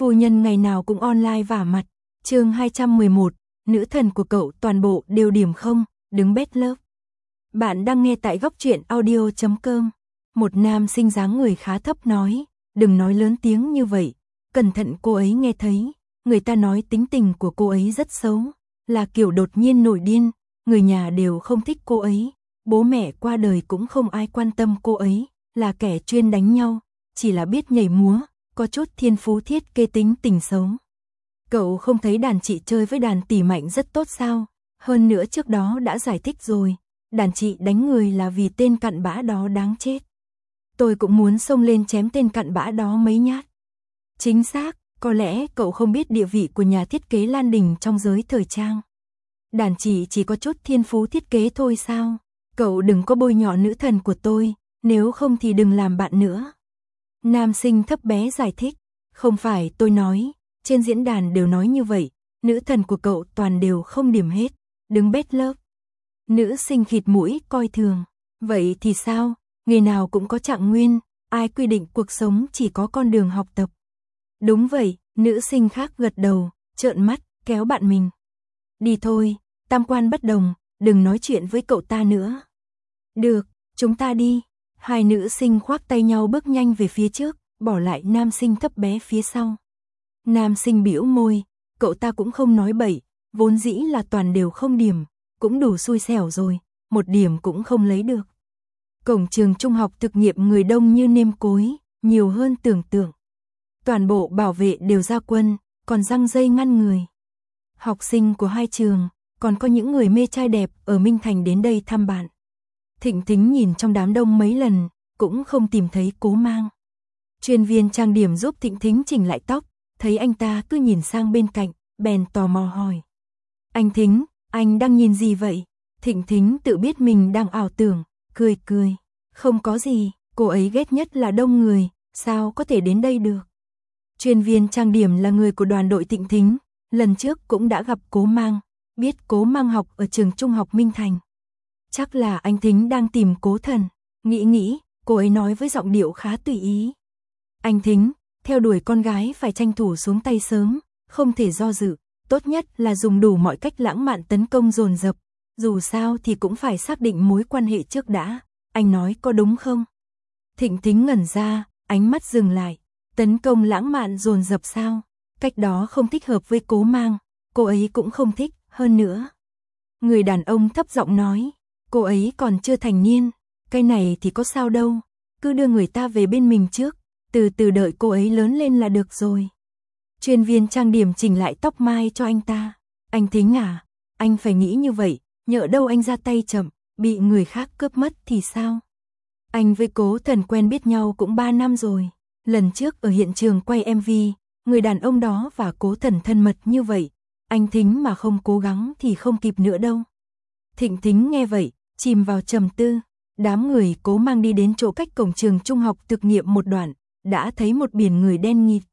Phu nhân ngày nào cũng online vả mặt. Chương 211, nữ thần của cậu toàn bộ đều điểm không, đứng bét lớp. Bạn đang nghe tại góc truyện audio.com. Một nam sinh dáng người khá thấp nói, đừng nói lớn tiếng như vậy, cẩn thận cô ấy nghe thấy. Người ta nói tính tình của cô ấy rất xấu, là kiểu đột nhiên nổi điên, người nhà đều không thích cô ấy, bố mẹ qua đời cũng không ai quan tâm cô ấy, là kẻ chuyên đánh nhau, chỉ là biết nhảy múa, có chút thiên phú thiết kế tính tình xấu. Cậu không thấy đàn chị chơi với đàn tỷ Mạnh rất tốt sao? Hơn nữa trước đó đã giải thích rồi, đàn chị đánh người là vì tên cặn bã đó đáng chết. Tôi cũng muốn xông lên chém tên cặn bã đó mấy nhát. Chính xác, có lẽ cậu không biết địa vị của nhà thiết kế Lan Đình trong giới thời trang. Đàn chị chỉ có chút thiên phú thiết kế thôi sao? Cậu đừng có bôi nhọ nữ thần của tôi, nếu không thì đừng làm bạn nữa. Nam sinh thấp bé giải thích, không phải tôi nói, trên diễn đàn đều nói như vậy, nữ thần của cậu toàn đều không điểm hết, đứng bét lớp. Nữ sinh khịt mũi coi thường, vậy thì sao, nghề nào cũng có trạng nguyên, ai quy định cuộc sống chỉ có con đường học tập. Đúng vậy, nữ sinh khác gật đầu, trợn mắt, kéo bạn mình. Đi thôi, tam quan bất đồng, đừng nói chuyện với cậu ta nữa. Được, chúng ta đi. Hai nữ sinh khoác tay nhau bước nhanh về phía trước, bỏ lại nam sinh thấp bé phía sau. Nam sinh bĩu môi, cậu ta cũng không nói bậy, vốn dĩ là toàn đều không điểm, cũng đủ xui xẻo rồi, một điểm cũng không lấy được. Cổng trường trung học thực nghiệm người đông như nêm cối, nhiều hơn tưởng tượng. Toàn bộ bảo vệ đều ra quân, còn giăng dây ngăn người. Học sinh của hai trường, còn có những người mê trai đẹp ở Minh Thành đến đây thăm bạn. Thịnh Thính nhìn trong đám đông mấy lần, cũng không tìm thấy Cố Mang. Chuyên viên trang điểm giúp Thịnh Thính chỉnh lại tóc, thấy anh ta cứ nhìn sang bên cạnh, bèn tò mò hỏi. Anh Thính, anh đang nhìn gì vậy? Thịnh Thính tự biết mình đang ảo tưởng, cười cười. Không có gì, cô ấy ghét nhất là đông người, sao có thể đến đây được? Chuyên viên trang điểm là người của đoàn đội Thịnh Thính, lần trước cũng đã gặp Cố Mang, biết Cố Mang học ở trường trung học Minh Thành. Chắc là anh Thính đang tìm Cố Thần, nghĩ, cô ấy nói với giọng điệu khá tùy ý. Anh Thính, theo đuổi con gái phải tranh thủ xuống tay sớm, không thể do dự, tốt nhất là dùng đủ mọi cách lãng mạn tấn công dồn dập, dù sao thì cũng phải xác định mối quan hệ trước đã, anh nói có đúng không? Thịnh Thính ngẩn ra, ánh mắt dừng lại, tấn công lãng mạn dồn dập sao? Cách đó không thích hợp với Cố Mang, cô ấy cũng không thích, hơn nữa. Người đàn ông thấp giọng nói, cô ấy còn chưa thành niên, cái này thì có sao đâu, cứ đưa người ta về bên mình trước, từ từ đợi cô ấy lớn lên là được rồi. Chuyên viên trang điểm chỉnh lại tóc mai cho anh ta. Anh Thính à, anh phải nghĩ như vậy, nhỡ đâu anh ra tay chậm, bị người khác cướp mất thì sao? Anh với Cố Thần quen biết nhau cũng 3 năm rồi, lần trước ở hiện trường quay MV, người đàn ông đó và Cố Thần thân mật như vậy, anh Thính mà không cố gắng thì không kịp nữa đâu. Thịnh Thính nghe vậy, chìm vào trầm tư, đám người Cố Mang đi đến chỗ cách cổng trường trung học thực nghiệm một đoạn, đã thấy một biển người đen nghịt.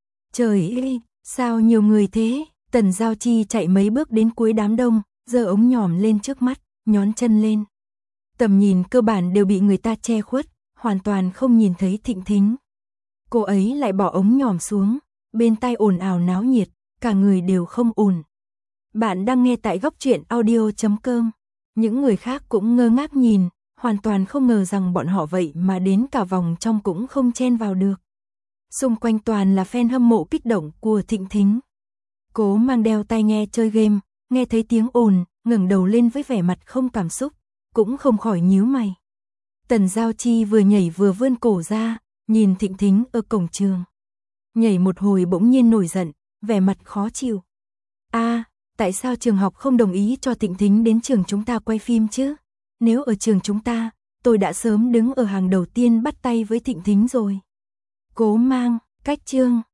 Trời ơi, sao nhiều người thế? Tần Giao Chi chạy mấy bước đến cuối đám đông, giơ ống nhòm lên trước mắt, nhón chân lên. Tầm nhìn cơ bản đều bị người ta che khuất, hoàn toàn không nhìn thấy Thịnh Thính. Cô ấy lại bỏ ống nhòm xuống, bên tai ồn ào náo nhiệt, cả người đều không ổn. Bạn đang nghe tại góc truyện audio.com. Những người khác cũng ngơ ngác nhìn, hoàn toàn không ngờ rằng bọn họ vậy mà đến cả vòng trong cũng không chen vào được. Xung quanh toàn là fan hâm mộ kích động của Thịnh Thính. Cố Mang đeo tai nghe chơi game, nghe thấy tiếng ồn, ngẩng đầu lên với vẻ mặt không cảm xúc, cũng không khỏi nhíu mày. Tần Giao Chi vừa nhảy vừa vươn cổ ra, nhìn Thịnh Thính ở cổng trường. Nhảy một hồi bỗng nhiên nổi giận, vẻ mặt khó chịu. Tại sao trường học không đồng ý cho Thịnh Thính đến trường chúng ta quay phim chứ? Nếu ở trường chúng ta, tôi đã sớm đứng ở hàng đầu tiên bắt tay với Thịnh Thính rồi. Cố Mang, cách chương